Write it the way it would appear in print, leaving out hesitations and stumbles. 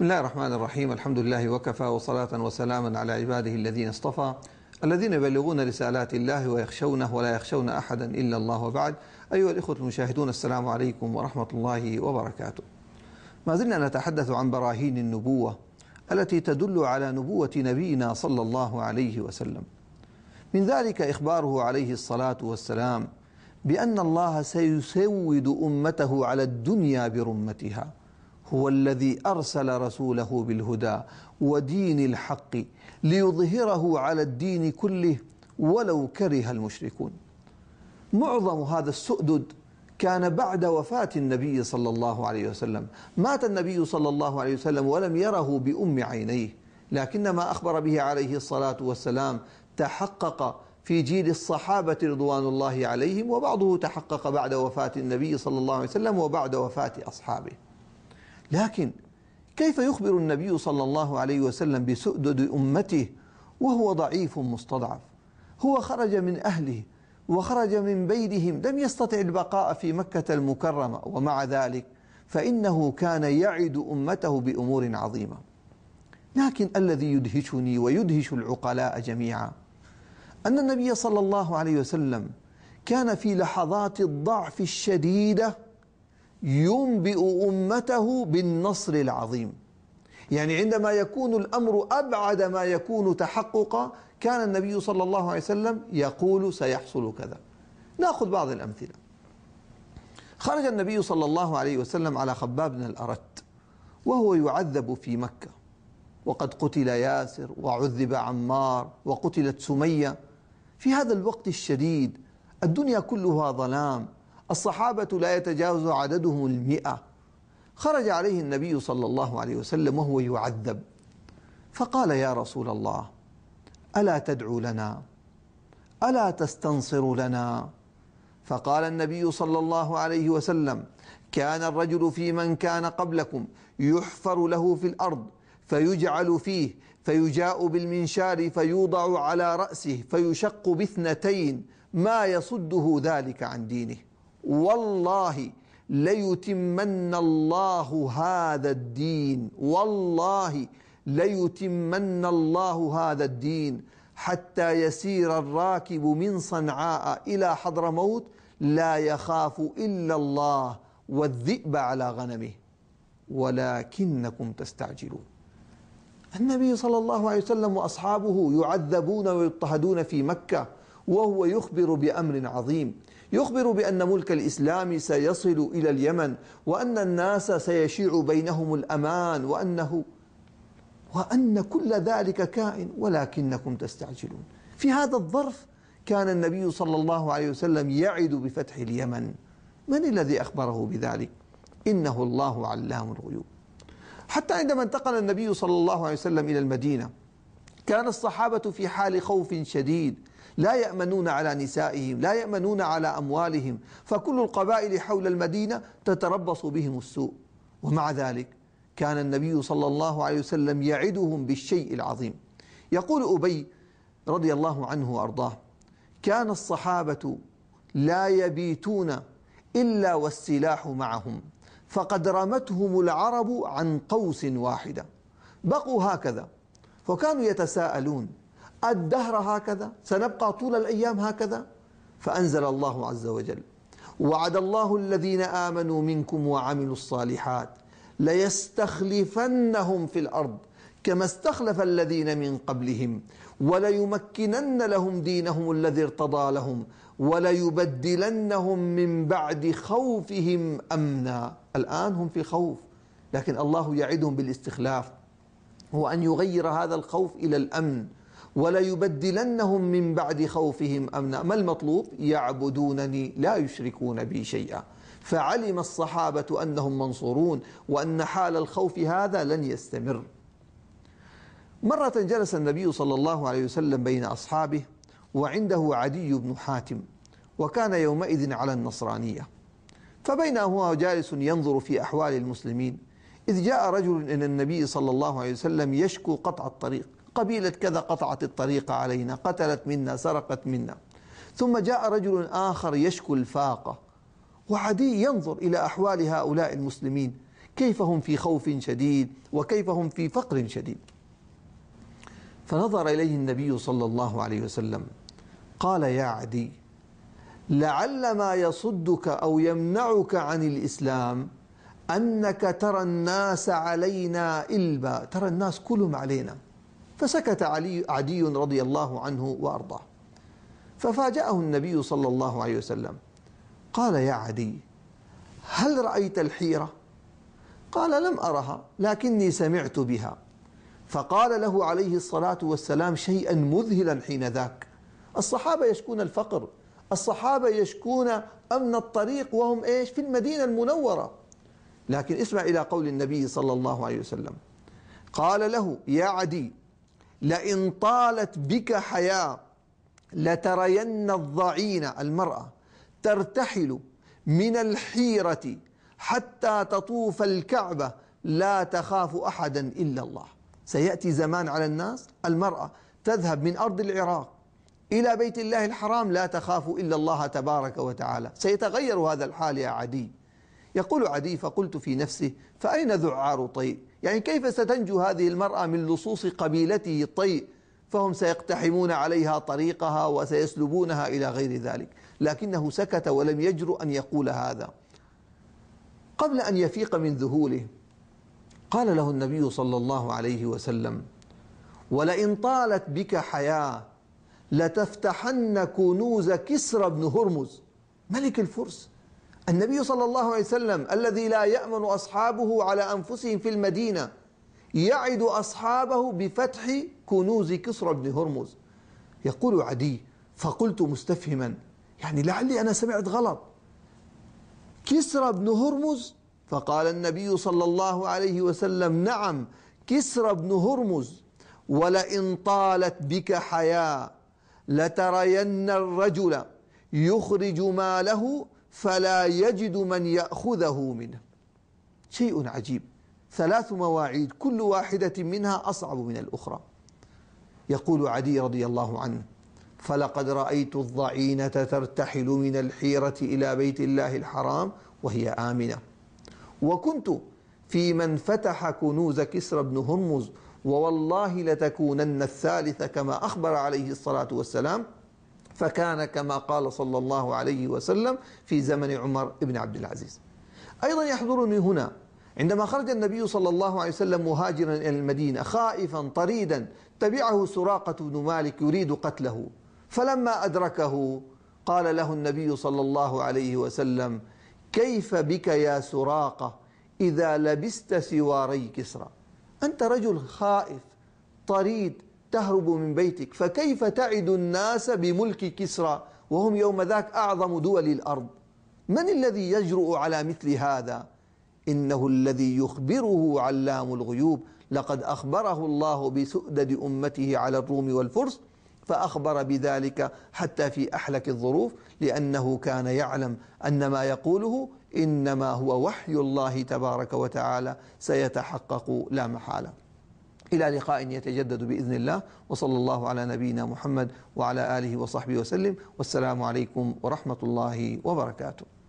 بسم الله الرحمن الرحيم. الحمد لله وكفى، وصلاة وسلاما على عباده الذين اصطفى، الذين يبلغون رسالات الله ويخشونه ولا يخشون أحدا إلا الله. وبعد، أيها الإخوة المشاهدون، السلام عليكم ورحمة الله وبركاته. ما زلنا نتحدث عن براهين النبوة التي تدل على نبوة نبينا صلى الله عليه وسلم. من ذلك إخباره عليه الصلاة والسلام بأن الله سيسود أمته على الدنيا برمتها. هو الذي أرسل رسوله بالهدى ودين الحق ليظهره على الدين كله ولو كره المشركون. معظم هذا السؤدد كان بعد وفاة النبي صلى الله عليه وسلم. مات النبي صلى الله عليه وسلم ولم يره بأم عينيه، لكن ما أخبر به عليه الصلاة والسلام تحقق في جيل الصحابة رضوان الله عليهم، وبعضه تحقق بعد وفاة النبي صلى الله عليه وسلم وبعد وفاة أصحابه. لكن كيف يخبر النبي صلى الله عليه وسلم بسؤدد أمته وهو ضعيف مستضعف؟ هو خرج من أهله وخرج من بيتهم، لم يستطع البقاء في مكة المكرمة، ومع ذلك فإنه كان يعد أمته بأمور عظيمة. لكن الذي يدهشني ويدهش العقلاء جميعا أن النبي صلى الله عليه وسلم كان في لحظات الضعف الشديدة ينبئ أمته بالنصر العظيم. يعني عندما يكون الأمر أبعد ما يكون تحققا، كان النبي صلى الله عليه وسلم يقول سيحصل كذا. نأخذ بعض الأمثلة. خرج النبي صلى الله عليه وسلم على خباب بن الأرت وهو يعذب في مكة، وقد قتل ياسر وعذب عمار وقتلت سمية. في هذا الوقت الشديد الدنيا كلها ظلام، الصحابة لا يتجاوز عددهم 100. خرج عليه النبي صلى الله عليه وسلم وهو يعذب، فقال: يا رسول الله، ألا تدعو لنا؟ ألا تستنصر لنا؟ فقال النبي صلى الله عليه وسلم: كان الرجل في من كان قبلكم يحفر له في الأرض فيجعل فيه، فيجاء بالمنشار فيوضع على رأسه فيشق باثنتين ما يصده ذلك عن دينه. والله ليتمن الله هذا الدين، والله ليتمن الله هذا الدين حتى يسير الراكب من صنعاء إلى حضرموت لا يخاف إلا الله والذئب على غنمه ولكنكم تستعجلون. النبي صلى الله عليه وسلم وأصحابه يعذبون ويضطهدون في مكة، وهو يخبر بأمر عظيم، يخبر بأن ملك الإسلام سيصل إلى اليمن، وأن الناس سيشيع بينهم الأمان، وأن كل ذلك كائن ولكنكم تستعجلون. في هذا الظرف كان النبي صلى الله عليه وسلم يعد بفتح اليمن. من الذي أخبره بذلك؟ إنه الله علام الغيوب. حتى عندما انتقل النبي صلى الله عليه وسلم إلى المدينة كان الصحابة في حال خوف شديد، لا يأمنون على نسائهم، لا يأمنون على أموالهم، فكل القبائل حول المدينة تتربص بهم السوء. ومع ذلك كان النبي صلى الله عليه وسلم يعدهم بالشيء العظيم. يقول أبي رضي الله عنه وأرضاه: كان الصحابة لا يبيتون إلا والسلاح معهم، فقد رمتهم العرب عن قوس واحدة. بقوا هكذا، فكانوا يتساءلون: الدهر هكذا؟ سنبقى طول الأيام هكذا؟ فأنزل الله عز وجل: وعد الله الذين آمنوا منكم وعملوا الصالحات ليستخلفنهم في الأرض كما استخلف الذين من قبلهم وليمكنن لهم دينهم الذي ارتضى لهم وليبدلنهم من بعد خوفهم أمنا. الآن هم في خوف، لكن الله يعدهم بالاستخلاف، هو أن يغير هذا الخوف إلى الأمن. وليبدلنهم من بعد خوفهم أمنا. ما المطلوب؟ يعبدونني لا يشركون بي شيئا. فعلم الصحابة أنهم منصورون وأن حال الخوف هذا لن يستمر. مرة جلس النبي صلى الله عليه وسلم بين أصحابه وعنده عدي بن حاتم، وكان يومئذ على النصرانية. فبينما هو جالس ينظر في أحوال المسلمين إذ جاء رجل إلى النبي صلى الله عليه وسلم يشكو قطع الطريق: قبيلة كذا قطعت الطريق علينا، قتلت منا، سرقت منا. ثم جاء رجل آخر يشكو الفاقة، وعدي ينظر إلى أحوال هؤلاء المسلمين كيف هم في خوف شديد وكيف هم في فقر شديد. فنظر إليه النبي صلى الله عليه وسلم قال: يا عدي، لعل ما يصدك أو يمنعك عن الإسلام أنك ترى الناس علينا إلبا، ترى الناس كلهم علينا. فسكت عدي رضي الله عنه وأرضاه. ففاجأه النبي صلى الله عليه وسلم قال: يا عدي، هل رأيت الحيرة؟ قال: لم أرها لكني سمعت بها. فقال له عليه الصلاة والسلام شيئا مذهلا حين ذاك: الصحابة يشكون الفقر، الصحابة يشكون أمن الطريق وهم إيش؟ في المدينة المنورة. لكن اسمع إلى قول النبي صلى الله عليه وسلم، قال له: يا عدي، لئن طالت بك حياة لترين الضعين، المرأة، ترتحل من الحيرة حتى تطوف الكعبة لا تخاف أحدا إلا الله. سيأتي زمان على الناس المرأة تذهب من أرض العراق إلى بيت الله الحرام لا تخاف إلا الله تبارك وتعالى. سيتغير هذا الحال يا عدي. يقول عدي: فقلت في نفسه: فأين ذعار طيء؟ يعني كيف ستنجو هذه المرأة من لصوص قبيلته طيء؟ فهم سيقتحمون عليها طريقها وسيسلبونها إلى غير ذلك. لكنه سكت ولم يجرؤ أن يقول هذا. قبل أن يفيق من ذهوله قال له النبي صلى الله عليه وسلم: ولئن طالت بك حياة لتفتحن كنوز كسرى بن هرمز ملك الفرس. النبي صلى الله عليه وسلم الذي لا يأمن أصحابه على أنفسهم في المدينة يعد أصحابه بفتح كنوز كسرى بن هرمز. يقول عدي: فقلت مستفهما، يعني لعلي أنا سمعت غلط، كسرى بن هرمز؟ فقال النبي صلى الله عليه وسلم: نعم، كسرى بن هرمز. ولئن طالت بك حياة لترين الرجل يخرج ماله فلا يجد من يأخذه منه. شيء عجيب، 3 مواعيد كل واحدة منها أصعب من الأخرى. يقول عدي رضي الله عنه: فلقد رأيت الضعينة ترتحل من الحيرة إلى بيت الله الحرام وهي آمنة، وكنت في من فتح كنوز كسرى بن هرمز، ووالله لتكونن الثالثة كما أخبر عليه الصلاة والسلام. فكان كما قال صلى الله عليه وسلم في زمن عمر بن عبد العزيز. أيضا يحضرني هنا عندما خرج النبي صلى الله عليه وسلم مهاجرا إلى المدينة خائفا طريدا، تبعه سراقة بن مالك يريد قتله، فلما أدركه قال له النبي صلى الله عليه وسلم: كيف بك يا سراقة إذا لبست سواري كسرى؟ أنت رجل خائف طريد تهرب من بيتك، فكيف تعد الناس بملك كسرى وهم يوم ذاك أعظم دول الأرض؟ من الذي يجرؤ على مثل هذا؟ إنه الذي يخبره علام الغيوب. لقد أخبره الله بسؤدد أمته على الروم والفرس، فأخبر بذلك حتى في أحلك الظروف، لأنه كان يعلم أن ما يقوله إنما هو وحي الله تبارك وتعالى سيتحقق لا محالة. إلى لقاء يتجدد بإذن الله، وصلى الله على نبينا محمد وعلى آله وصحبه وسلم، والسلام عليكم ورحمة الله وبركاته.